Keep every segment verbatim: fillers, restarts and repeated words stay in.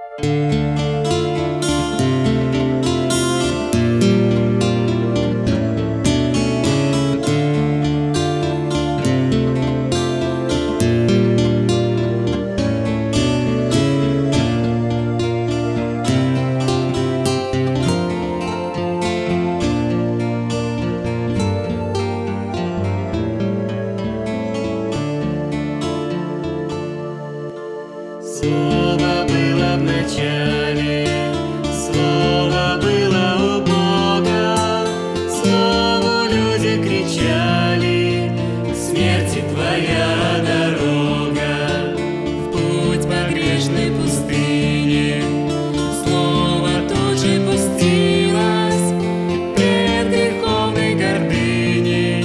Слово было в начале, Слово было у Бога, Слову люди кричали: смерти Твоя дорога. В путь по грешной пустыне Слово тут же пустилось, пред греховной гордыней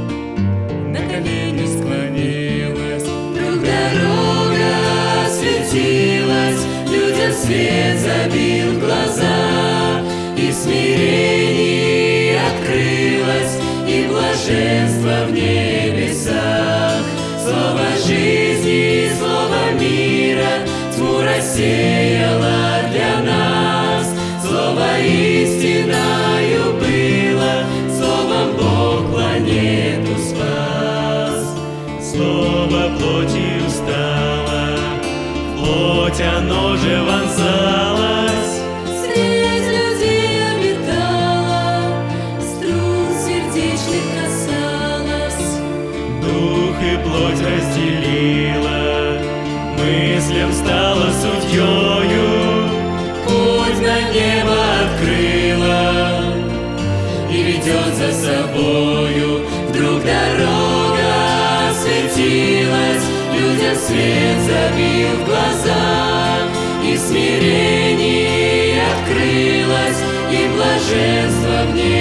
на колени склонилась. Друг дорога светилась, людям свет забил в глаза, и в смирении открылось, и блаженство в небесах. Слово жизни, слово мира тьму рассеяло для нас. Слово истинною было, словом Бог планету спас. Слово плотью стало, плоть оно же вонзалось, Средь людей обитала, струн сердечных касалась. дух и плоть разделила, мыслям стала судьёю, путь на небо открыла и ведет за собою. Вдруг дорога светилась, людям свет забил в глаза, и в смирении открылось, и блаженство в ней.